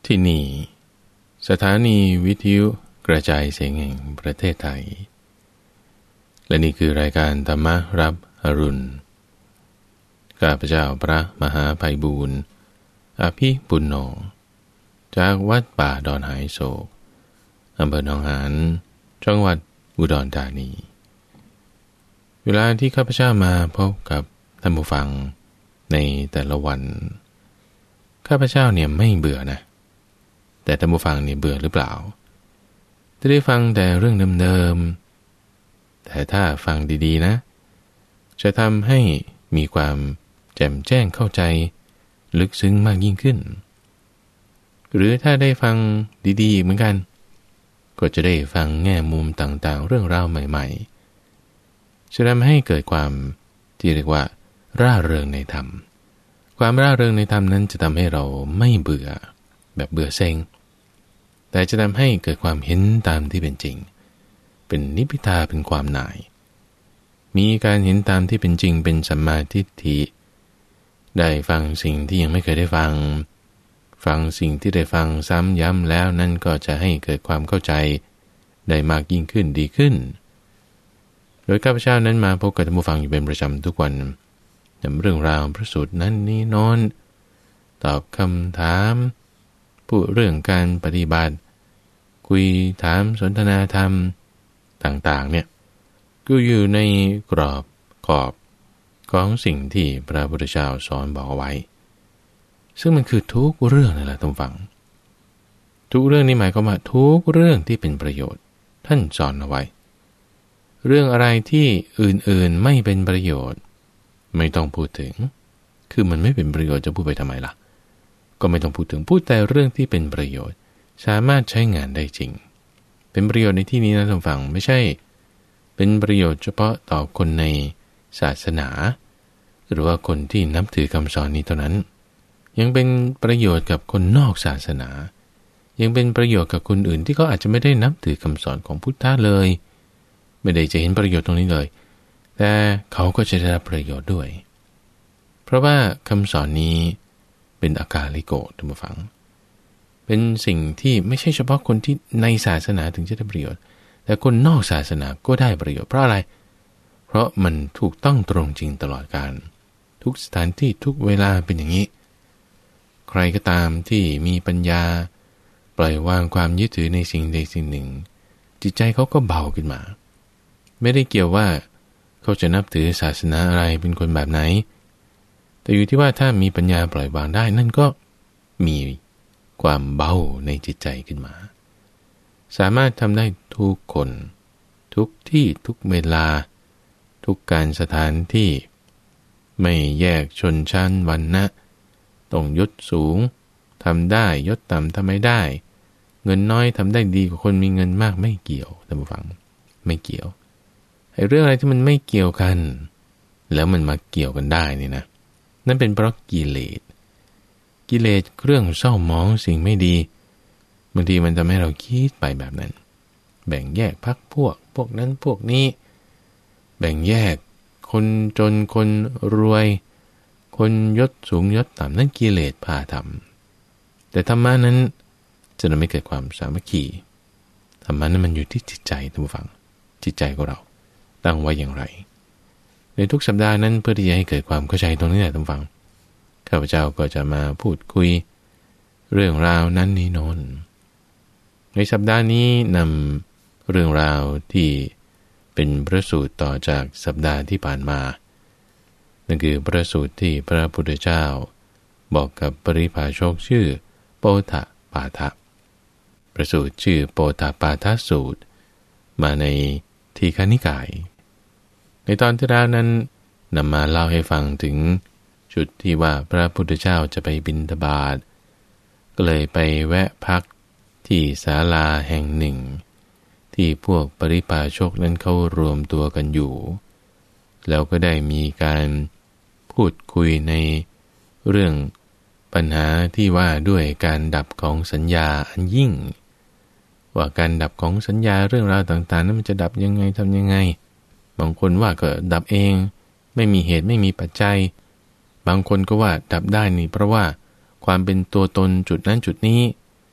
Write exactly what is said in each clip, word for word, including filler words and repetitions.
ที่นี่สถานีวิทยุกระจายเสียงแห่งประเทศไทยและนี่คือรายการธรรมรับอรุณข้าพเจ้าพระมหาไพบูลย์อภิปุณโญจากวัดป่าดอนหายโศกอำเภอหนองหานจังหวัดอุดรธานีเวลาที่ข้าพเจ้ามาพบกับท่านผู้ฟังในแต่ละวันข้าพเจ้าเนี่ยไม่เบื่อนะแต่ท่านผู้ฟังเนี่ยเบื่อหรือเปล่าจะได้ฟังแต่เรื่องเดิมๆแต่ถ้าฟังดีๆนะจะทำให้มีความแจ่มแจ้งเข้าใจลึกซึ้งมากยิ่งขึ้นหรือถ้าได้ฟังดีๆเหมือนกันก็จะได้ฟังแง่มุมต่างๆเรื่องราวใหม่ๆจะทำให้เกิดความที่เรียกว่าร่าเริงในธรรมความร่าเริงในธรรมนั้นจะทำให้เราไม่เบื่อแบบเบื่อเซ็งแต่จะทำให้เกิดความเห็นตามที่เป็นจริงเป็นนิพพิทาเป็นความหน่ายมีการเห็นตามที่เป็นจริงเป็นสัมมาทิฏฐิได้ฟังสิ่งที่ยังไม่เคยได้ฟังฟังสิ่งที่ได้ฟังซ้ำย้ำแล้วนั่นก็จะให้เกิดความเข้าใจได้มากยิ่งขึ้นดีขึ้นโดยข้าพเจ้านั้นมาพบกับท่านผู้ฟังอยู่เป็นประจำทุกวันนำเรื่องราวพระสูตรนั้นนี้โน้นตอบคำถามพูดเรื่องการปฏิบัติคุยถามสนทนาธรรมต่างๆเนี่ยก็อยู่ในกรอบขอบของสิ่งที่พระพุทธเจ้าสอนบอกเอาไว้ซึ่งมันคือทุกเรื่องนั่นแหละท่านฟังทุกเรื่องนี้หมายความว่าทุกเรื่องที่เป็นประโยชน์ท่านสอนเอาไว้เรื่องอะไรที่อื่นๆไม่เป็นประโยชน์ไม่ต้องพูดถึงคือมันไม่เป็นประโยชน์จะพูดไปทำไมล่ะก็ไม่ต้องพูดถึงพูดแต่เรื่องที่เป็นประโยชน์สามารถใช้งานได้จริงเป็นประโยชน์ในที่นี้นะท่านฟังไม่ใช่เป็นประโยชน์เฉพาะต่อคนในศาสนาหรือว่าคนที่นับถือคำสอนนี้เท่านั้นยังเป็นประโยชน์กับคนนอกศาสนายังเป็นประโยชน์กับคนอื่นที่เขาอาจจะไม่ได้นับถือคำสอนของพุทธะเลยไม่ได้จะเห็นประโยชน์ตรงนี้เลยแต่เขาก็จะได้รับประโยชน์ด้วยเพราะว่าคำสอนนี้เป็นอากาลิโกท่านผู้ฟังเป็นสิ่งที่ไม่ใช่เฉพาะคนที่ในศาสนาถึงจะได้ประโยชน์แต่คนนอกศาสนาก็ได้ประโยชน์เพราะอะไรเพราะมันถูกต้องตรงจริงตลอดกาลทุกสถานที่ทุกเวลาเป็นอย่างนี้ใครก็ตามที่มีปัญญาปล่อยวางความยึดถือในสิ่งใดสิ่งหนึ่งจิตใจเขาก็เบาขึ้นมาไม่ได้เกี่ยวว่าเขาจะนับถือศาสนาอะไรเป็นคนแบบไหนแต่อยู่ที่ว่าถ้ามีปัญญาปล่อยวางได้นั่นก็มีความเบาในจิตใจขึ้นมาสามารถทำได้ทุกคนทุกที่ทุกเวลาทุกการสถานที่ไม่แยกชนชั้นวรรณะต้องยศสูงทำได้ยศต่ำทำไม่ได้เงินน้อยทำได้ดีกว่าคนมีเงินมากไม่เกี่ยวท่านผู้ฟังไม่เกี่ยวไอ้เรื่องอะไรที่มันไม่เกี่ยวกันแล้วมันมาเกี่ยวกันได้นี่นะนั่นเป็นเพราะกิเลสกิเลสเครื่องเศร้าหมองสิ่งไม่ดีบางทีมันทำให้เราคิดไปแบบนั้นแบ่งแยกพรรคพวกพวกนั้นพวกนี้แบ่งแยกคนจนคนรวยคนยศสูงยศต่ำนั่นกิเลสพาทำแต่ธรรมะนั้นจะทำให้เกิดความสามัคคีธรรมะนั้นมันอยู่ที่จิตใจท่านผู้ฟังจิตใจของเราตั้งไว้อย่างไรในทุกสัปดาห์นั้นเพื่อที่จะให้เกิดความเข้าใจตรงนี้แหละท่านฟังข้าพเจ้าก็จะมาพูดคุยเรื่องราวนั้นนี้โน้นในสัปดาห์นี้นำเรื่องราวที่เป็นพระสูตรต่อจากสัปดาห์ที่ผ่านมานั่นคือพระสูตรที่พระพุทธเจ้าบอกกับปริภาชกชื่อโปธปาทะพระสูตรชื่อโปธปาทสูตรมาในทีฆนิกายในตอนที่แล้วนั้นนำมาเล่าให้ฟังถึงจุดที่ว่าพระพุทธเจ้าจะไปบิณฑบาตก็เลยไปแวะพักที่ศาลาแห่งหนึ่งที่พวกปริภาชกนั้นเขารวมตัวกันอยู่แล้วก็ได้มีการพูดคุยในเรื่องปัญหาที่ว่าด้วยการดับของสัญญาอันยิ่งว่าการดับของสัญญาเรื่องราวต่างๆนั้นมันจะดับยังไงทำยังไงบางคนว่าก็ดับเองไม่มีเหตุไม่มีปัจจัยบางคนก็ว่าดับได้นี่เพราะว่าความเป็นตัวตนจุดนั้นจุดนี้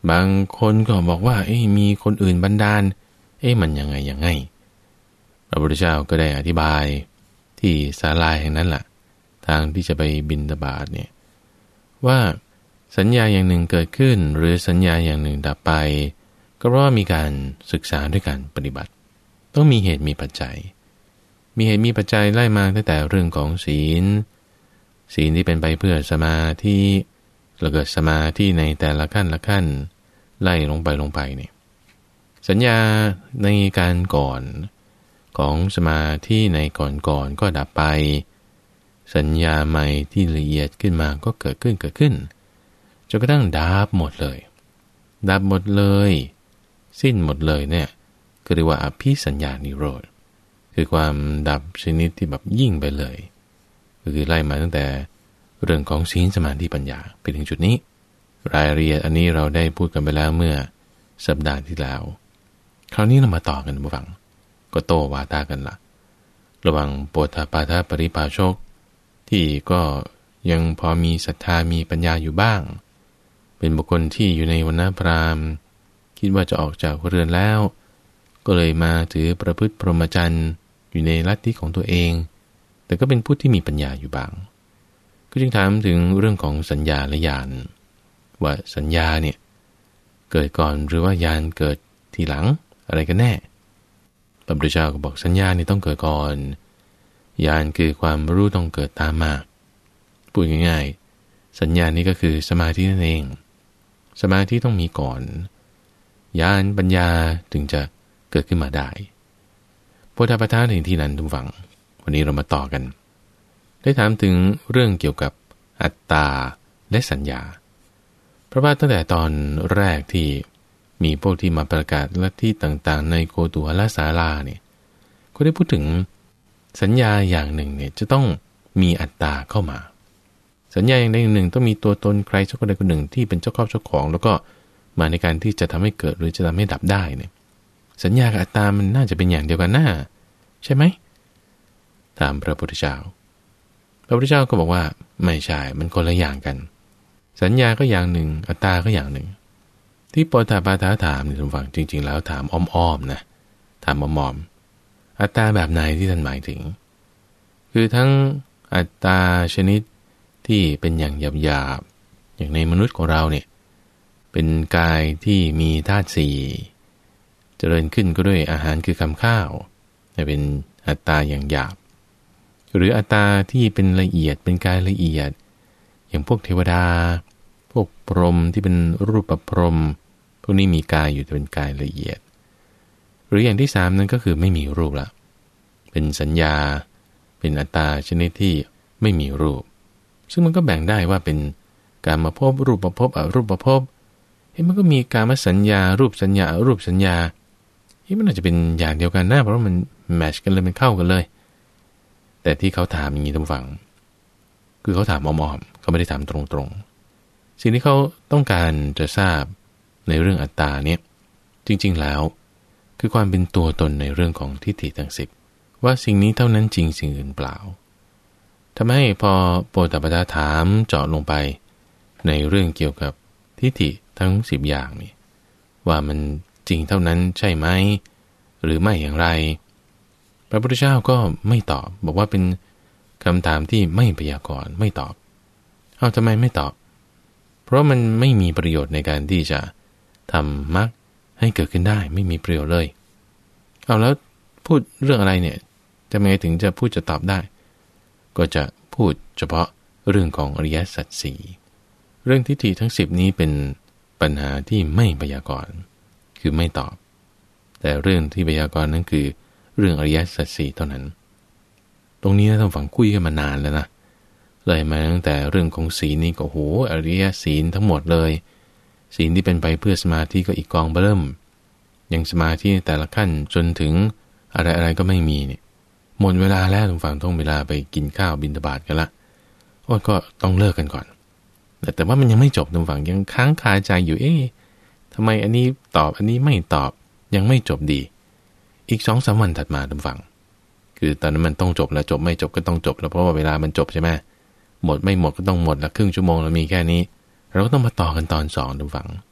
บางคนก็บอกว่าเอ้ยมีคนอื่นบันดาลเอ้ยมันยังไงยังไงพระพุทธเจ้าก็ได้อธิบายที่ศาลาแห่งนั้นแหละทางที่จะไปบิณฑบาตเนี่ยว่าสัญญาอย่างหนึ่งเกิดขึ้นหรือสัญญาอย่างหนึ่งดับไปก็เพราะว่ามีการศึกษาด้วยการปฏิบัติต้องมีเหตุมีปัจจัยมีเหตุมีปัจจัยไล่มาตั้งแต่เรื่องของศีลศีลที่เป็นไปเพื่อสมาธิแล้วก็สมาธิในแต่ละขั้นละขั้นไล่ลงไปลงไปเนี่ยสัญญาในการก่อนของสมาธิในก่อนก่อนก็ดับไปสัญญาใหม่ที่ละเอียดขึ้นมาก็เกิดขึ้นเกิดขึ้นจนกระทั่งดับหมดเลยดับหมดเลยสิ้นหมดเลยเนี่ยก็เรียกว่าอภิสัญญานิโรธคือความดับชนิดที่แบบยิ่งไปเลยก็คือไล่มาตั้งแต่เรื่องของศีลสมาธิปัญญาไปถึงจุดนี้รายละเอียดอันนี้เราได้พูดกันไปแล้วเมื่อสัปดาห์ที่แล้วคราวนี้เรามาต่อกันผู้ฟังก็โตวาทากันละระหว่างโปธปาทปริภาชกที่ก็ยังพอมีศรัทธามีปัญญาอยู่บ้างเป็นบุคคลที่อยู่ในวรรณพราหมณ์คิดว่าจะออกจากเรือนแล้วก็เลยมาถือประพฤติพรหมจรรย์อยู่ในลัทธิของตัวเองแต่ก็เป็นผู้ที่มีปัญญาอยู่บ้างก็จึงถามถึงเรื่องของสัญญาและญาณว่าสัญญาเนี่ยเกิดก่อนหรือว่าญาณเกิดทีหลังอะไรกันแน่พระพุทธเจ้าก็บอกสัญญานี่ต้องเกิดก่อนญาณคือความรู้ต้องเกิดตามมาพูดง่ายๆสัญญานี้ก็คือสมาธินั่นเองสมาธิต้องมีก่อนญาณปัญญาถึงจะเกิดขึ้นมาได้โพธิปัฏฐานในที่นั้นทุกฝั่งวันนี้เรามาต่อกันได้ถามถึงเรื่องเกี่ยวกับอัตตาและสัญญาเพราะว่าตั้งแต่ตอนแรกที่มีพวกที่มาประกาศลัทธิต่างๆในโกตุหลศาลาเนี่ยก็ได้พูดถึงสัญญาอย่างหนึ่งเนี่ยจะต้องมีอัตตาเข้ามาสัญญาอย่างใดอย่างหนึ่งต้องมีตัวตนใครสักคนใดคนหนึ่งที่เป็นเจ้าครอบเจ้าของแล้วก็มาในการที่จะทำให้เกิดหรือจะทำให้ดับได้เนี่ยสัญญากับอัตตามันน่าจะเป็นอย่างเดียวกันน่าใช่ไหมตามพระพุทธเจ้าพระพุทธเจ้าก็บอกว่าไม่ใช่มันคนละอย่างกันสัญญาก็อย่างหนึ่งอัตตาก็อย่างหนึ่งที่โปธปาทถามในทุกฝั่งจริงๆแล้วถามอ้อมๆนะถามอ้อมๆอัตตาแบบไหนที่ท่านหมายถึงคือทั้งอัตตาชนิดที่เป็นอย่างหยาบๆอย่างในมนุษย์ของเราเนี่ยเป็นกายที่มีธาตุสี่เจริญขึ้นก็ด้วยอาหารคือคำข้าวเป็นอัตตาอย่างหยาบหรืออัตตาที่เป็นละเอียดเป็นกายละเอียดอย่างพวกเทวดาพวกพรหมที่เป็นรูปพรหมพวกนี้มีกายอยู่แต่เป็นกายละเอียดหรืออย่างที่สามนั้นก็คือไม่มีรูปละเป็นสัญญาเป็นอัตตาชนิดที่ไม่มีรูปซึ่งมันก็แบ่งได้ว่าเป็นการมาพบรูปประพบอรูปประพบเฮ้ยมันก็มีการมาสัญญารูปสัญญาอรูปสัญญาเฮ้ยมันอาจจะเป็นอย่างเดียวกันนะเพราะว่ามันแมทช์กันเลยมันเข้ากันเลยแต่ที่เขาถามอย่างนี้ท่านฟังคือเขาถามอ้อมๆเขาไม่ได้ถามตรงๆสิ่งที่เขาต้องการจะทราบในเรื่องอัตตาเนี่ยจริงๆแล้วคือความเป็นตัวตนในเรื่องของทิฏฐิทั้งสิบว่าสิ่งนี้เท่านั้นจริงสิ่งอื่นเปล่าทำให้พอโปธปาทถามเจาะลงไปในเรื่องเกี่ยวกับทิฏฐิทั้งสิบอย่างนี่ว่ามันจริงเท่านั้นใช่ไหมหรือไม่อย่างไรพระพุทธเจ้าก็ไม่ตอบบอกว่าเป็นคำถามที่ไม่พยากรณ์ไม่ตอบเอาทำไมไม่ตอบเพราะมันไม่มีประโยชน์ในการที่จะทำมรรคให้เกิดขึ้นได้ไม่มีประโยชน์เลยเอาแล้วพูดเรื่องอะไรเนี่ยจะไงถึงจะพูดจะตอบได้ก็จะพูดเฉพาะเรื่องของอริยสัจสี่เรื่องทิฏฐิทั้งสิบนี้เป็นปัญหาที่ไม่พยากรณ์คือไม่ตอบแต่เรื่องที่พยากรณ์นั้นคือเรื่องอริยสัจสี่เท่านั้นตรงนี้ท่านฟังคุยกันมานานแล้วนะเลยมาตั้งแต่เรื่องของศีลนี่ก็โหอริยศีลทั้งหมดเลยศีลที่เป็นไปเพื่อสมาธิก็อีกกองเบิ่มอย่างสมาธิแต่ละขั้นจนถึงอะไรอะไรก็ไม่มีเนี่ยหมดเวลาแล้วท่านฟังต้องเวลาไปกินข้าวบิณฑบาตกันละโอ้ก็ต้องเลิกกันก่อนแต่แต่ว่ามันยังไม่จบท่านฟังยังค้างคาใจอยู่เอ๊ะทำไมอันนี้ตอบอันนี้ไม่ตอบยังไม่จบดีอีกสองสามวันถัดมาท่านฟังคือตอนนั้นมันต้องจบแล้วจบไม่จบก็ต้องจบแล้วเพราะว่าเวลามันจบใช่ไหมหมดไม่หมดก็ต้องหมดละครึ่งชั่วโมงเรามีแค่นี้เราก็ต้องมาต่อกันตอนสองท่านฟัง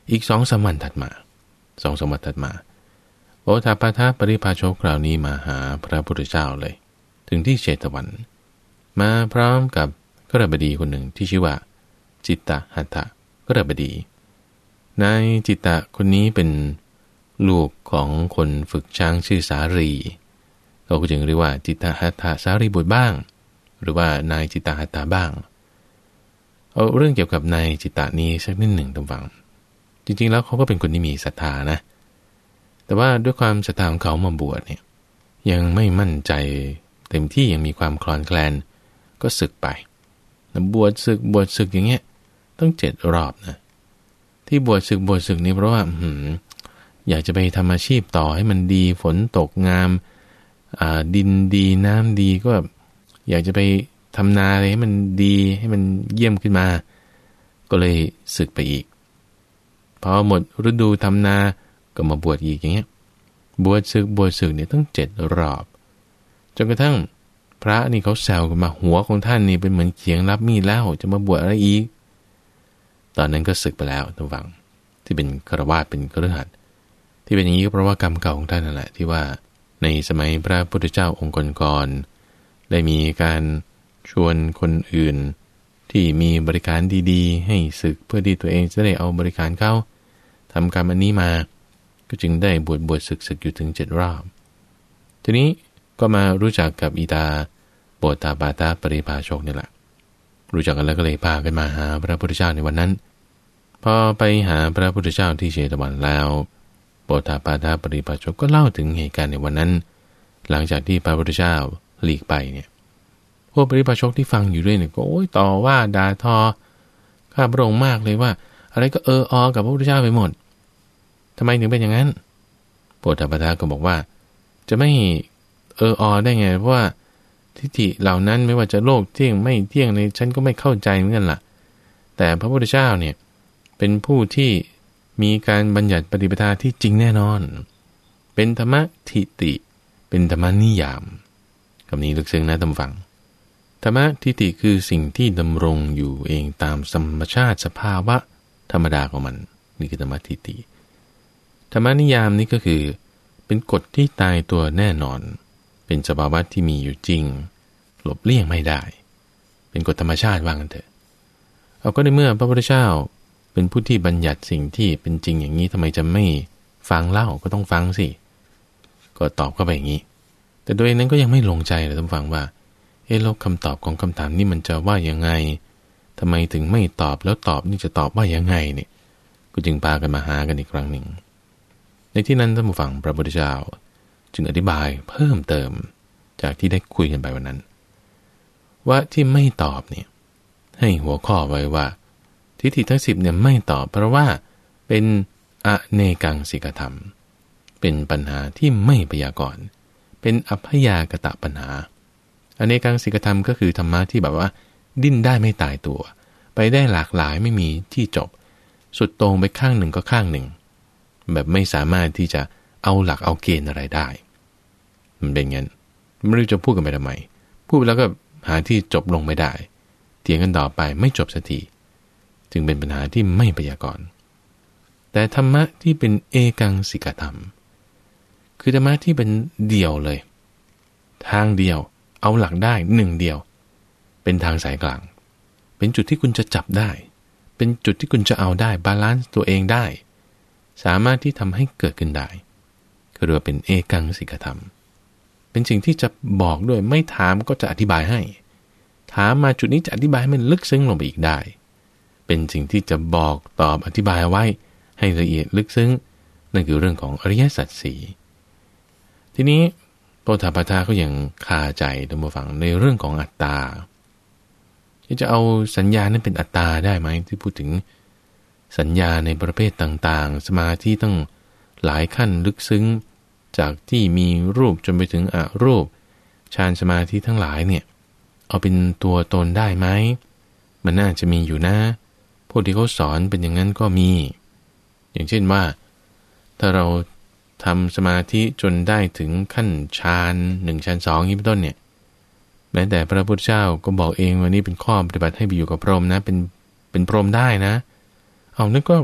อีกสองสามวันถัดมาสองสามวันถัดมาโอทาปาทะปริภาชกคราวนี้มาหาพระพุทธเจ้าเลยถึงที่เชตวันมาพร้อมกับกฤบดีคนหนึ่งที่ชื่อว่าจิตตหัตถะกฤบดีนายจิตตะคนนี้เป็นลูกของคนฝึกช้างชื่อสารีเขาก็จึงเรียกว่าจิตตหัตถะสารีบุตรบ้างหรือว่านายจิตตหัตถะบ้างเอาเรื่องเกี่ยวกับนายจิตตะนี้สักนิดหนึ่งตรงฟังจริงๆแล้วเขาก็เป็นคนที่มีศรัทธานะแต่ว่าด้วยความศรัทธาของเขามาบวชเนี่ยยังไม่มั่นใจเต็มที่ยังมีความคลอนแคลนก็สึกไปบวชสึกบวชสึกอย่างเงี้ยต้องเจ็ดรอบนะที่บวชสึกบวชสึกนี่เพราะว่าหืมอยากจะไปทำอาชีพต่อให้มันดีฝนตกงามอ่าดินดีน้ำดีก็แบบอยากจะไปทำนาอะไรให้มันดีให้มันเยี่ยมขึ้นมาก็เลยสึกไปอีกพอหมดฤดูทำนาก็มาบวชอีกอย่างเงี้ยบวชสึกบวชสึกเนี่ยต้องเจ็ดรอบจนกระทั่งพระนี่เขาแซวกันมาหัวของท่านนี่เป็นเหมือนเขียงรับมีดแล้วจะมาบวชอะไรอีกตอนนั้นก็สึกไปแล้วท่านฟังที่เป็นฆราวาสเป็นคฤหัสถ์ที่เป็นอย่างนี้ก็เพราะว่ากรรมเก่าของท่านนั่นแหละที่ว่าในสมัยพระพุทธเจ้าองค์ก่อนๆได้มีการชวนคนอื่นที่มีบริการดีๆให้สึกเพื่อที่ตัวเองจะได้เอาบริการเข้าทำกรรมอันนี้มาก็จึงได้บวชบวชศึกศึกอยู่ถึงเจ็ดรอบทีนี้ก็มารู้จักกับอีตาโปตาปาตาปริภาชกนี่แหละรู้จักกันแล้วก็เลยพากันมาหาพระพุทธเจ้าในวันนั้นพอไปหาพระพุทธเจ้าที่เชตวันแล้วโปตาปาตาปริภาชกก็เล่าถึงเหตุการณ์ในวันนั้นหลังจากที่พระพุทธเจ้าหลีกไปเนี่ยพวกปริภาชกที่ฟังอยู่ด้วยเนี่ยก็โอ้ยต่อว่าด่าทอข้าพระองค์มากเลยว่าอะไรก็เอออกับพระพุทธเจ้าไปหมดทำไมถึงเป็นอย่างนั้นโปตาปาตาก็บอกว่าจะไม่เอออได้ไงเพราะว่าทิฏฐิเหล่านั้นไม่ว่าจะโลกเที่ยงไม่เที่ยงในฉันก็ไม่เข้าใจเหมือนกันล่ะแต่พระพุทธเจ้าเนี่ยเป็นผู้ที่มีการบัญญัติปฏิปทาที่จริงแน่นอนเป็นธรรมทิฏฐิเป็นธรรมนิยามคำนี้ลึกซึ้งนะท่านฟังธรรมทิฏฐิคือสิ่งที่ดำรงอยู่เองตามธรรมชาติสภาวะธรรมดาของมันนี่คือธรรมทิฏฐิธรรมนิยามนี้ก็คือเป็นกฎที่ตายตัวแน่นอนเป็นสภาวะที่มีอยู่จริงหลบเลี่ยงไม่ได้เป็นกฎธรรมชาติว่างั้นเถอะเอาก็ในเมื่อพระพุทธเจ้าเป็นผู้ที่บัญญัติสิ่งที่เป็นจริงอย่างนี้ทำไมจะไม่ฟังเล่าก็ต้องฟังสิก็ตอบเข้าไปอย่างนี้แต่โดยนั้นก็ยังไม่ลงใจเลยท่านฟังว่าเออแล้วคำตอบของคำถามนี้มันจะว่ายังไงทำไมถึงไม่ตอบแล้วตอบนี่จะตอบว่ายังไงเนี่ยก็จึงพากันมาหากันอีกครั้งหนึ่งในที่นั้นท่านผู้ฟังพระพุทธเจ้าจึงอธิบายเพิ่มเติมจากที่ได้คุยกันไปวันนั้นว่าที่ไม่ตอบเนี่ยให้หัวข้อไว้ว่าทิฏฐิทั้งสิบเนี่ยไม่ตอบเพราะว่าเป็นอเนกังสิกธรรมเป็นปัญหาที่ไม่พยากรณ์เป็นอัพยากตะปัญหาอเนกังสิกธรรมก็คือธรรมะที่แบบว่าดิ้นได้ไม่ตายตัวไปได้หลากหลายไม่มีที่จบสุดตรงไปข้างหนึ่งก็ข้างหนึ่งแบบไม่สามารถที่จะเอาหลักเอาเกณฑ์อะไรได้มันเป็นงั้นไม่รู้จะพูดกันไปทำไมพูดแล้วก็หาที่จบลงไม่ได้เถียงกันต่อไปไม่จบสักทีจึงเป็นปัญหาที่ไม่พยากรณ์แต่ธรรมะที่เป็นเอกังสิกธรรมคือธรรมะที่เป็นเดี่ยวเลยทางเดียวเอาหลักได้หนึ่งเดียวเป็นทางสายกลางเป็นจุดที่คุณจะจับได้เป็นจุดที่คุณจะเอาได้บาลานซ์ตัวเองได้สามารถที่ทำให้เกิดขึ้นได้คือเรียกว่าเป็นเอกังสิกธรรมเป็นสิ่งที่จะบอกด้วยไม่ถามก็จะอธิบายให้ถามมาจุดนี้จะอธิบายให้มันลึกซึ้งลงไปอีกได้เป็นสิ่งที่จะบอกตอบอธิบายไว้ให้ละเอียดลึกซึ้งนั่นคือเรื่องของอริยสัจสี่ทีนี้โปธาปาทาก็ยังคาใจท่านผู้ฟังในเรื่องของอัตตาจะเอาสัญญานั้นเป็นอัตตาได้ไหมที่พูดถึงสัญญาในประเภทต่างๆสมาธิต้องหลายขั้นลึกซึ้งจากที่มีรูปจนไปถึงอรูปฌานสมาธิทั้งหลายเนี่ยเอาเป็นตัวตนได้ไหมมันน่าจะมีอยู่นะพวกที่เขาสอนเป็นอย่างนั้นก็มีอย่างเช่นว่าถ้าเราทำสมาธิจนได้ถึงขั้นฌานหนึ่งฌานสองนี้เป็นต้นเนี่ยแม้แต่พระพุทธเจ้าก็บอกเองว่านี่เป็นข้อปฏิบัติให้ไปอยู่กับพรหมนะเป็นเป็นพรหมได้นะเอานั่นก็ใน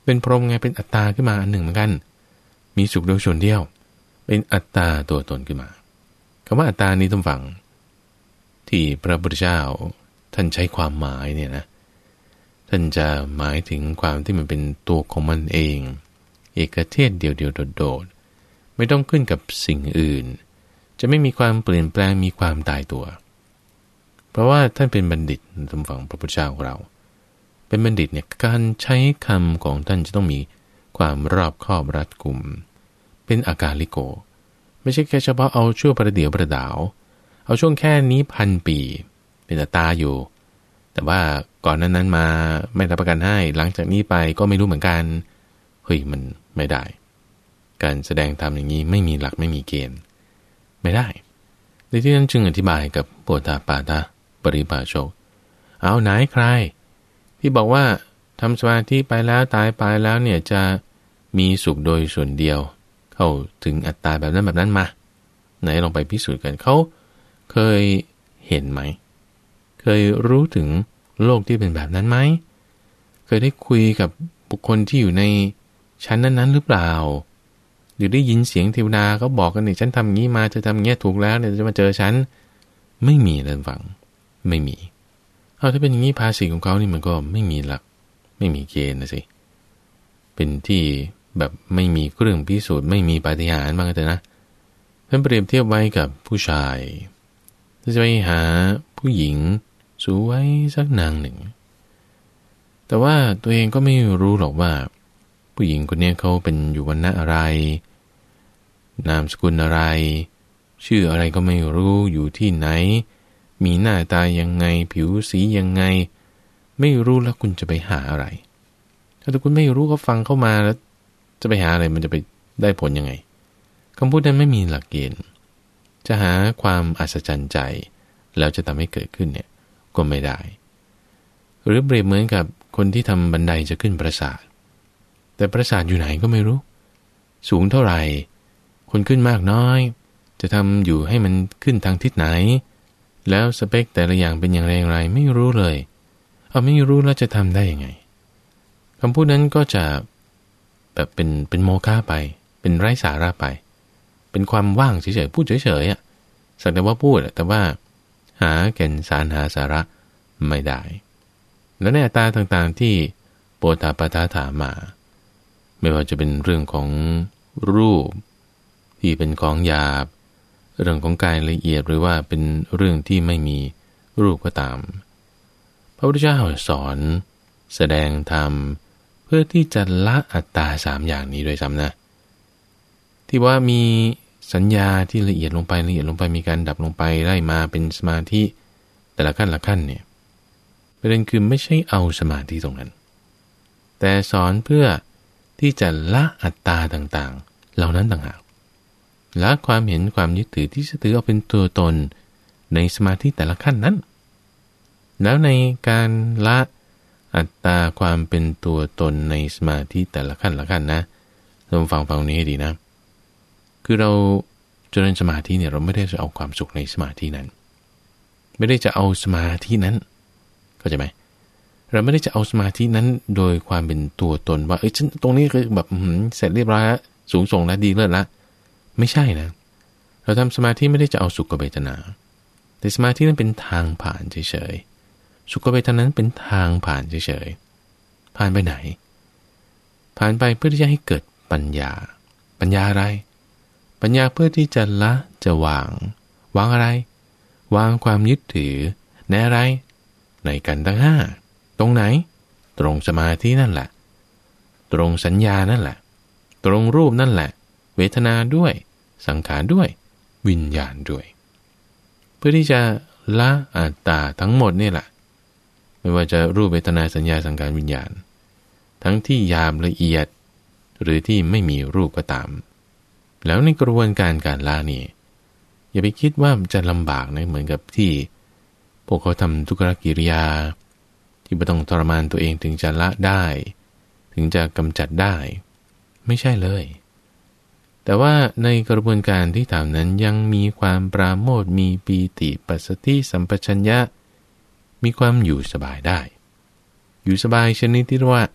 เป็นพรหมไงเป็นอัตตาขึ้นมาอันหนึ่งเหมือนกันมีสุขโดยส่วนเดียวเป็นอัตตาตัวตนขึ้นมาคำว่าอัตตานี้ต้องฟังที่พระพุทธเจ้าท่านใช้ความหมายเนี่ยนะท่านจะหมายถึงความที่มันเป็นตัวของมันเองเอกเทศเดียวเดียวโดดๆไม่ต้องขึ้นกับสิ่งอื่นจะไม่มีความเปลี่ยนแปลงมีความตายตัวเพราะว่าท่านเป็นบัณฑิตท่านฟังพระพุทธเจ้าของเราเป็นบัณฑิตเนี่ยการใช้คำของท่านจะต้องมีความรอบคอบรัดกุมเป็นอากาลิโกไม่ใช่แค่เฉพาะเอาชั่วประเดี๋ยวประดาวเอาช่วงแค่นี้พันปีเป็นอัตตาอยู่แต่ว่าก่อนนั้นนั้นมาไม่รับประกันให้หลังจากนี้ไปก็ไม่รู้เหมือนกันเฮ้ยมันไม่ได้การแสดงธรรมอย่างนี้ไม่มีหลักไม่มีเกณฑ์ไม่ได้ในที่นั้นจึงอธิบายกับโปตาปาตาปริภาชกเอาไหนใครที่บอกว่าทำสมาธิไปแล้วตายไปแล้วเนี่ยจะมีสุขโดยส่วนเดียวเข้าถึงอัตตาแบบนั้นแบบนั้นมาไหนลองไปพิสูจน์กันเขาเคยเห็นไหมเคยรู้ถึงโลกที่เป็นแบบนั้นไหมเคยได้คุยกับบุคคลที่อยู่ในชั้นนั้นๆหรือเปล่าหรือได้ยินเสียงเทวดาเขาบอกกันเนี่ยฉันทำอย่างนี้มาเธอทำอย่างนี้ถูกแล้วเนี่ยจะมาเจอฉันไม่มีเลยฟังไม่มีเอาถ้าเป็นอย่างนี้ภาษีของเขานี่มันก็ไม่มีหลักไม่มีเกณฑ์นะสิเป็นที่แบบไม่มีเครื่องพิสูจน์ไม่มีปาฏิหาริย์บ้างแต่นะท่านเปรียบเทียบไว้กับผู้ชายจะไปหาผู้หญิงสวยสักนางหนึ่งแต่ว่าตัวเองก็ไม่รู้หรอกว่าผู้หญิงคนนี้เขาเป็นอยู่วรรณะอะไรนามสกุลอะไรชื่ออะไรก็ไม่รู้อยู่ที่ไหนมีหน้าตายังไงผิวสียังไงไม่รู้แล้วคุณจะไปหาอะไรถ้าคุณไม่รู้ก็ฟังเข้ามาแล้วจะไปหาอะไรมันจะไปได้ผลยังไงคำพูดนั้นไม่มีหลักเกณฑ์จะหาความอัศจรรย์ใจแล้วจะทำให้เกิดขึ้นเนี่ยก็ไม่ได้หรือเปรียบเหมือนกับคนที่ทำบันไดจะขึ้นปราสาทแต่ปราสาทอยู่ไหนก็ไม่รู้สูงเท่าไหร่คนขึ้นมากน้อยจะทำอยู่ให้มันขึ้นทางทิศไหนแล้วสเปคแต่ละอย่างเป็นอย่างไรอย่างไรไม่รู้เลยเอาไม่รู้แล้วจะทำได้ยังไงคำพูดนั้นก็จะแบบเป็นเป็นโมฆะไปเป็นไร้สาระไปเป็นความว่างเฉยๆพูดเฉยๆอ่ะสักแต่ว่าพูดแต่ว่าหาแก่นสารหาสาระไม่ได้แล้วในอัตตาต่างๆที่โปตาปาตาถามมาไม่ว่าจะเป็นเรื่องของรูปที่เป็นของหยาบเรื่องของกายละเอียดหรือว่าเป็นเรื่องที่ไม่มีรูปก็ตามพระพุทธเจ้าสอนแสดงธรรมเพื่อที่จะละอัตตาสามอย่างนี้ด้วยซ้ำนะที่ว่ามีสัญญาที่ละเอียดลงไปละเอียดลงไปมีการดับลงไปไล่มาเป็นสมาธิแต่ละขั้นละขั้นเนี่ยประเด็นคือไม่ใช่เอาสมาธิตรงนั้นแต่สอนเพื่อที่จะละอัตตาต่างๆเหล่านั้นต่างหากละความเห็นความยึดถือที่จะถือเอาเป็นตัวตนในสมาธิแต่ละขั้นนั้นแล้วในการละอัตตาความเป็นตัวตนในสมาธิแต่ละขั้นละขั้นนะลองฟังฟังนี้ให้ดีนะคือเราเจริญสมาธิเนี่ยเราไม่ได้จะเอาความสุขในสมาธินั้นไม่ได้จะเอาสมาธินั้นเข้าใจไหมเราไม่ได้จะเอาสมาธินั้นโดยความเป็นตัวตนว่าเอ้ยฉันตรงนี้คือแบบเสร็จเรียบร้อยแล้วสูงส่งแล้วดีเลิศละไม่ใช่นะเราทำสมาธิไม่ได้จะเอาสุขเวทนาแต่สมาธินั้นเป็นทางผ่านเฉยๆสุขเวทนานั้นเป็นทางผ่านเฉยๆผ่านไปไหนผ่านไปเพื่อที่จะให้เกิดปัญญาปัญญาอะไรปัญญาเพื่อที่จะละจะวางวางอะไรวางความยึดถือในอะไรในกันทั้งห้าตรงไหนตรงสมาธินั่นแหละตรงสัญญานั่นแหละตรงรูปนั่นแหละเวทนาด้วยสังขารด้วยวิญญาณด้วยเพื่อที่จะละอัตตาทั้งหมดนี่แหละไม่ว่าจะรูปเวทนาสัญญาสังขารวิญญาณทั้งที่หยาบละเอียดหรือที่ไม่มีรูปก็ตามแล้วในกระบวนการการละนี่อย่าไปคิดว่าจะลำบากนะเหมือนกับที่พวกเขาทำทุกขกิริยาที่ไม่ต้องทรมานตัวเองถึงจะละได้ถึงจะกำจัดได้ไม่ใช่เลยแต่ว่าในกระบวนการที่ทำนั้นยังมีความปราโมทย์มีปีติปัสสติสัมปชัญญะมีความอยู่สบายได้อยู่สบายชนิดที่ว่า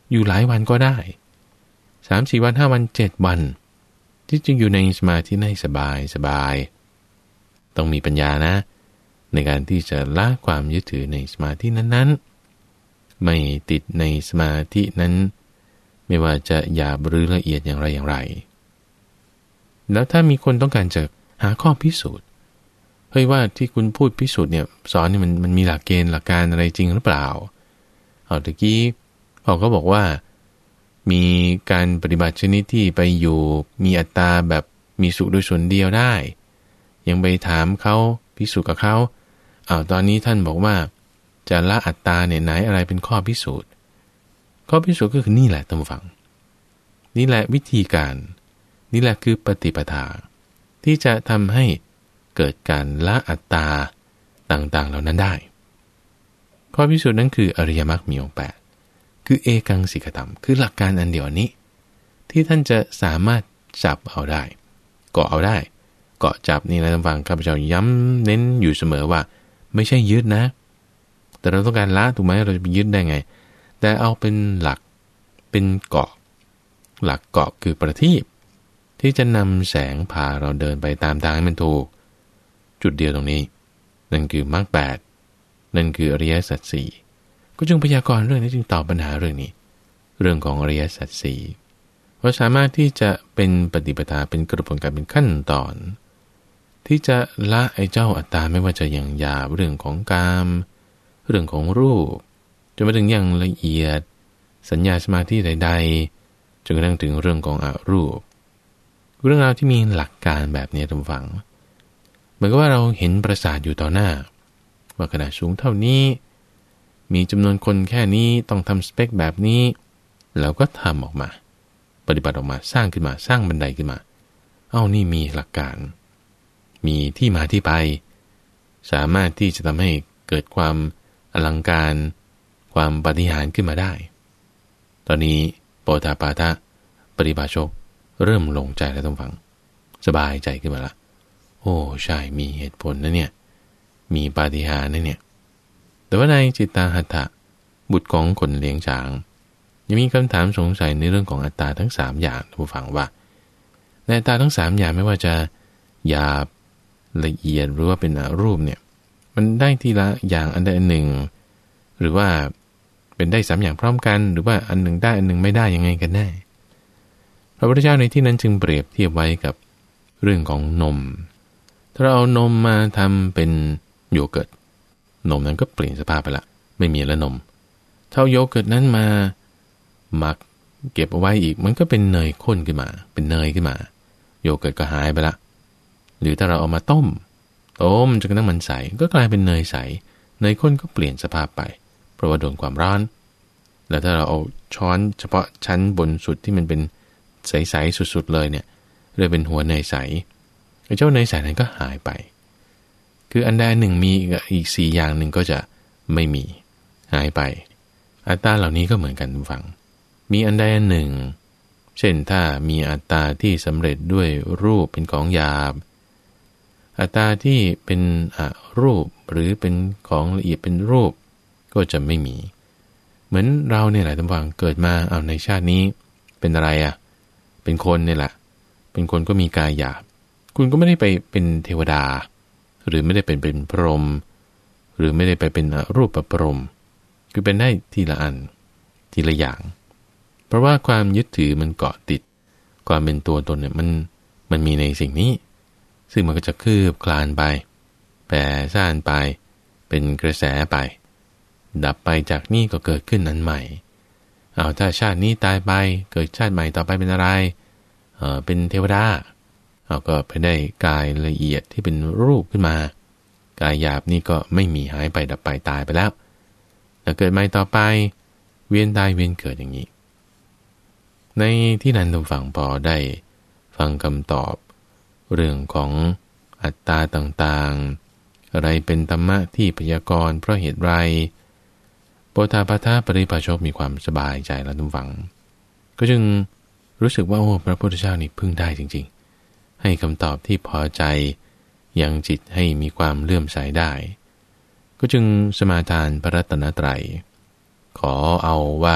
อยู่หลายวันก็ได้สามสี่วันห้าวันเจ็ดวันที่จะอยู่ในสมาธิให้สบายสบายต้องมีปัญญานะในการที่จะละความยึดถือในสมาธินั้นๆไม่ติดในสมาธินั้นไม่ว่าจะหยาบหรือละเอียดอย่างไรอย่างไรแล้วถ้ามีคนต้องการจะหาข้อพิสูจน์เฮ้ยว่าที่คุณพูดพิสูจน์เนี่ยสอนนี่มันมันมีหลักเกณฑ์หลักการอะไรจริงหรือเปล่าเอาตะกี้เขาก็บอกว่ามีการปฏิบัติชนิดที่ไปอยู่มีอัตตาแบบมีสุขโดยส่วนเดียวได้ยังไปถามเขาพิสูจน์กับเขาอ้าวตอนนี้ท่านบอกว่าจะละอัตตาเนี่ยไหนอะไรเป็นข้อพิสูจน์ข้อพิสูจน์ก็คือนี่แหละท่านผู้ฟังนี่แหละวิธีการนี่แหละคือปฏิปทาที่จะทำให้เกิดการละอัตตาต่างๆเหล่านั้นได้ข้อพิสูจน์นั้นคืออริยมรรคมีองค์แปดคือเอกังสิกธรรมคือหลักการอันเดียวนี้ที่ท่านจะสามารถจับเอาได้เกาะเอาได้เกาะจับนี่นะท่านฟังข้าพเจ้าย้ำเน้นอยู่เสมอว่าไม่ใช่ยึดนะแต่เราต้องการละถูกไหมเราจะไปยึดได้ไงแต่เอาเป็นหลักเป็นเกาะหลักเกาะคือประทีปที่จะนำแสงพาเราเดินไปตามทางให้มันถูกจุดเดียวตรงนี้นั่นคือมรรคแปดนั่นคืออริยสัจสี่ก็จึงพยากรณ์เรื่องนี้จึงตอบปัญหาเรื่องนี้เรื่องของอริยสัจสี่ว่าสามารถที่จะเป็นปฏิปทาเป็นกระบวนการเป็นขั้นตอนที่จะละไอ้เจ้าอัตตาไม่ว่าจะอย่างหยาบเรื่องของกามเรื่องของรูปจนมาถึงอย่างละเอียดสัญญาสมาธิใดๆจนกระทั่งถึงเรื่องของอรูปเรื่องราวที่มีหลักการแบบนี้ท่านฟังเหมือนกับว่าเราเห็นปราสาทอยู่ต่อหน้าว่าขนาดสูงเท่านี้มีจำนวนคนแค่นี้ต้องทำสเปคแบบนี้แล้วก็ทำออกมาปฏิบัติออกมาสร้างขึ้นมาสร้างบันไดขึ้นมาเอ้านี่มีหลักการมีที่มาที่ไปสามารถที่จะทำให้เกิดความอลังการความปาฏิหาริย์ขึ้นมาได้ตอนนี้โปธาปาทะปริภาชกเริ่มลงใจแล้วต้องฟังสบายใจขึ้นมาละโอ้ใช่มีเหตุผลนะเนี่ยมีปาฏิหาริย์นะเนี่ยแต่ว่าในจิตตาหัตถะบุตรของคนเลี้ยงช้างยังมีคำถามสงสัยในเรื่องของอัตตาทั้งสามอย่างท่านผู้ฟังว่าในอัตตาทั้งสามอย่างไม่ว่าจะหยาบละเอียดหรือว่าเป็นอรูปเนี่ยมันได้ทีละอย่างอันใดอันหนึ่งหรือว่าเป็นได้สามอย่างพร้อมกันหรือว่าอันหนึ่งได้อันหนึ่งไม่ได้ยังไงกันแน่พระพุทธเจ้าในที่นั้นจึงเปรียบเทียบไว้กับเรื่องของนมถ้าเราเอานมมาทำเป็นโยเกิร์ตนมนั้นก็เปลี่ยนสภาพไปละไม่มีแล้วนมเท่าโยเกิร์ตนั้นมาหมักเก็บเอาไว้อีกมันก็เป็นเนยข้นขึ้นมาเป็นเนยขึ้นมาโยเกิร์ตก็หายไปละหรือถ้าเราเอามาต้มต้มจนกระทั่งมันใสก็กลายเป็นเนยใสเนยข้นก็เปลี่ยนสภาพไปเพราะว่าโดนความร้อนแล้วถ้าเราเอาช้อนเฉพาะชั้นบนสุดที่มันเป็นใสๆสุดๆเลยเนี่ยเรียกเป็นหัวเนยใสไอ้เจ้าเนยใสนั้นก็หายไปคืออันใดหนึ่งมีอีกสี่อย่างหนึ่งก็จะไม่มีหายไปอัตตาเหล่านี้ก็เหมือนกันฟังมีอันใดอันหนึ่งเช่นถ้ามีอัตตาที่สำเร็จด้วยรูปเป็นของหยาบอัตตาที่เป็นอรูปหรือเป็นของละเอียดเป็นรูปก็จะไม่มีเหมือนเราเนี่ยแหละท่านฟังเกิดมาเอาในชาตินี้เป็นอะไรอ่ะเป็นคนเนี่ยแหละเป็นคนก็มีกายหยาบคุณก็ไม่ได้ไปเป็นเทวดาหรือไม่ได้เป็นเป็นพรหมหรือไม่ได้ไปเป็นรูปประพรหมคือเป็นได้ทีละอันทีละอย่างเพราะว่าความยึดถือมันเกาะติดความเป็นตัวตนเนี่ยมันมันมีในสิ่งนี้ซึ่งมันก็จะคืบคลานไปแผ่ซ่านไปเป็นกระแสไปดับไปจากนี่ก็เกิดขึ้นนั้นใหม่เอาถ้าชาตินี้ตายไปเกิดชาติใหม่ต่อไปเป็นอะไรเออเป็นเทวดาเอาก็ไปได้กายละเอียดที่เป็นรูปขึ้นมากายหยาบนี่ก็ไม่มีหายไปดับไปตายไปแล้วแล้วเกิดใหม่ต่อไปเวียนตายเวียนเกิดอย่างนี้ในที่นั้นท่านฟังพอได้ฟังคำตอบเรื่องของอัตตาต่างๆอะไรเป็นธรรมะที่พยากรณ์เพราะเหตุไรโปธาปาทะปริภาชกมีความสบายใจแล้วท่านฟังก็จึงรู้สึกว่าโอ้พระพุทธเจ้านี่พึ่งได้จริงๆให้คำตอบที่พอใจยังจิตให้มีความเลื่อมใสได้ก็จึงสมาทานพระรัตนตรัยขอเอาว่า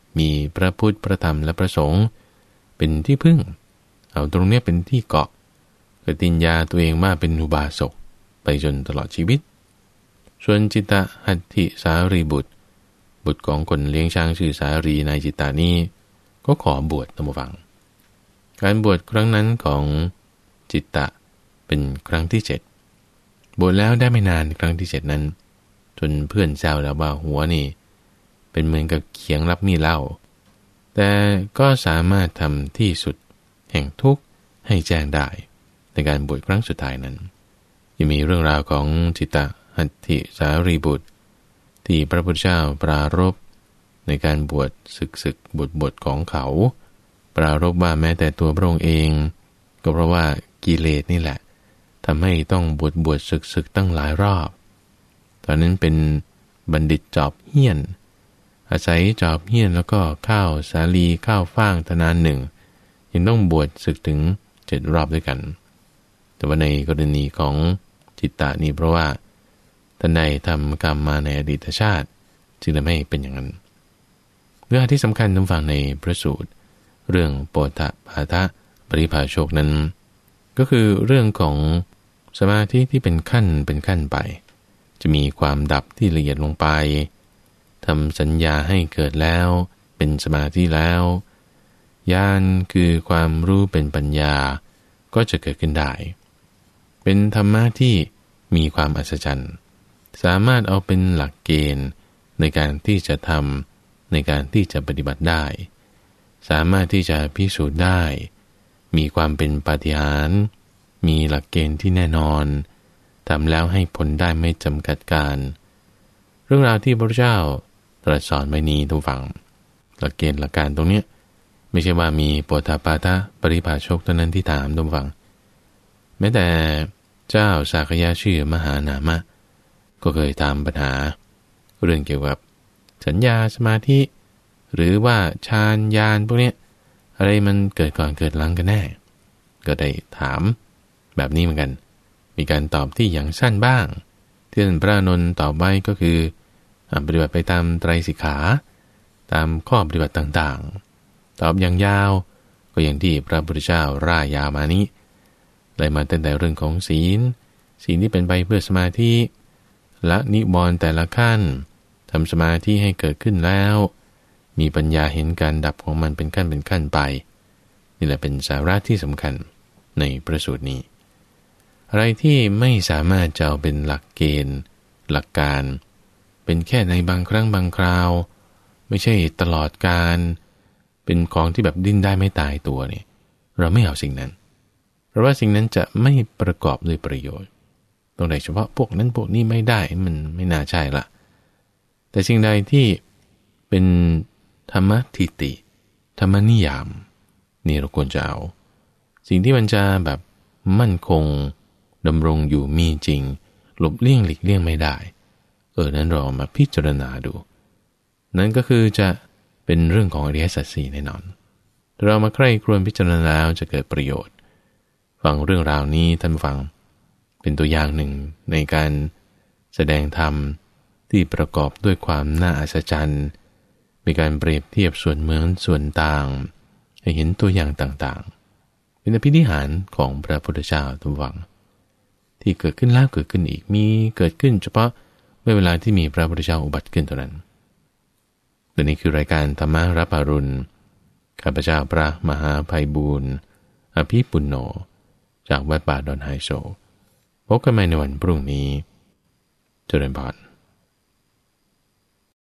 มีพระพุทธพระธรรมและพระสงฆ์เป็นที่พึ่งเอาตรงนี้เป็นที่เกาะปฏิญญาตัวเองว่าเป็นอุบาสกไปจนตลอดชีวิตส่วนจิตตหัตถิสารีบุตรบุตรของคนเลี้ยงช้างชื่อสารีนายจิตตานี้ก็ขอบวชตามฟังการบวชครั้งนั้นของจิตตะเป็นครั้งที่เจ็ดบวชแล้วได้ไม่นานครั้งที่เจ็ดนั้นจนเพื่อนแซวแล้วว่าหัวนี่เป็นเหมือนกับเขียงรับมีดเหล้าแต่ก็สามารถทำที่สุดแห่งทุกข์ให้แจ้งได้ในการบวชครั้งสุดท้ายนั้นยังมีเรื่องราวของจิตตหัตถิสารีบุตรที่พระพุทธเจ้าปรารภในการบวชศึกศึกบวชบวชของเขาปรารภว่าแม้แต่ตัวพระองค์เองก็เพราะว่ากิเลสนี่แหละทำให้ต้องบวชบวชศึกศึกตั้งหลายรอบตอนนั้นเป็นบัณฑิตจอบเหี้ยนอาศัยจอบเหี้ยนแล้วก็ข้าวสาลีข้าวฟ่างทนานหนึ่งยังต้องบวชศึกถึงเจ็ดรอบด้วยกันแต่ว่าในกรณีของจิตตะนี้เพราะว่าท่านใดทำกรรมมาในอดีตชาติจึงทำให้เป็นอย่างนั้นเนื้อที่สำคัญต้องฟังในพระสูตรเรื่องโปตปาทะปริภาชกนั้นก็คือเรื่องของสมาธิที่เป็นขั้นเป็นขั้นไปจะมีความดับที่ละเอียดลงไปทำสัญญาให้เกิดแล้วเป็นสมาธิแล้วญาณคือความรู้เป็นปัญญาก็จะเกิดขึ้นได้เป็นธรรมะที่มีความอัศจรรย์สามารถเอาเป็นหลักเกณฑ์ในการที่จะทำในการที่จะปฏิบัติได้สามารถที่จะพิสูจน์ได้มีความเป็นปาฏิหาริย์มีหลักเกณฑ์ที่แน่นอนทำแล้วให้ผลได้ไม่จำกัดการเรื่องราวที่พระเจ้าตรัสสอนไว้นี้ทุกฝั่งหลักเกณฑ์หลักการตรงนี้ไม่ใช่ว่ามีโปตปาทะปริภาชกเท่านั้นที่ถามทุกฝั่งแม้แต่เจ้าสากยะชื่อมหานามะก็เคยถามปัญหาเรื่องเกี่ยวกับสัญญาสมาธิหรือว่าฌานญาณพวกนี้อะไรมันเกิดก่อนเกิดหลังกันแน่ก็ได้ถามแบบนี้เหมือนกันมีการตอบที่อย่างสั้นบ้างที่ท่านพระอานนท์ตอบไว้ก็คือปฏิบัติไปตามไตรสิกขาตามข้อปฏิบัติต่างๆตอบอย่างยาวก็อย่างที่พระพุทธเจ้าร่ายยาวมานี้เลยมาตั้งแต่เรื่องของศีลศีลที่เป็นไปเพื่อสมาธิละนิวรณ์แต่ละขั้นทำสมาธิให้เกิดขึ้นแล้วมีปัญญาเห็นการดับของมันเป็นขั้นเป็นขั้นไปนี่แหละเป็นสาระที่สำคัญในประสูตรนี้อะไรที่ไม่สามารถจะเอาเป็นหลักเกณฑ์หลักการเป็นแค่ในบางครั้งบางคราวไม่ใช่ตลอดการเป็นของที่แบบดิ้นได้ไม่ตายตัวนี่เราไม่เอาสิ่งนั้นเพราะว่าสิ่งนั้นจะไม่ประกอบด้วยประโยชน์ตรงไหนเฉพาะพวกนั้นพวกนี้ไม่ได้มันไม่น่าใช่ละแต่สิ่งใดที่เป็นธรรมทิฏฐิธรรมนิยามนี่เราควรจะเอาสิ่งที่มันจะแบบมั่นคงดำรงอยู่มีจริงหลบเลี่ยงหลีกเลี่ยงไม่ได้เออนั้นเรามาพิจารณาดูนั่นก็คือจะเป็นเรื่องของอริยสัจสี่แน่นอนเรามาใคร่ครวญพิจารณาแล้วจะเกิดประโยชน์ฟังเรื่องราวนี้ท่านฟังเป็นตัวอย่างหนึ่งในการแสดงธรรมที่ประกอบด้วยความน่าอัศจรรย์มีการเปรียบเทียบส่วนเหมือนส่วนต่างให้เห็นตัวอย่างต่างๆเป็นอภินิหารของพระพุทธเจ้าทุกวังที่เกิดขึ้นแล้วเกิดขึ้นอีกมีเกิดขึ้นเฉพาะเมื่อเวลาที่มีพระพุทธเจ้าอุบัติขึ้นเท่านั้นและนี่คือรายการธรรมรับอรุณข้าพเจ้าพระมหาไพบูลย์อภิปุณโญจากวัดป่าดอนไฮโซพบกันใหม่ในวันพรุ่งนี้เจริญพร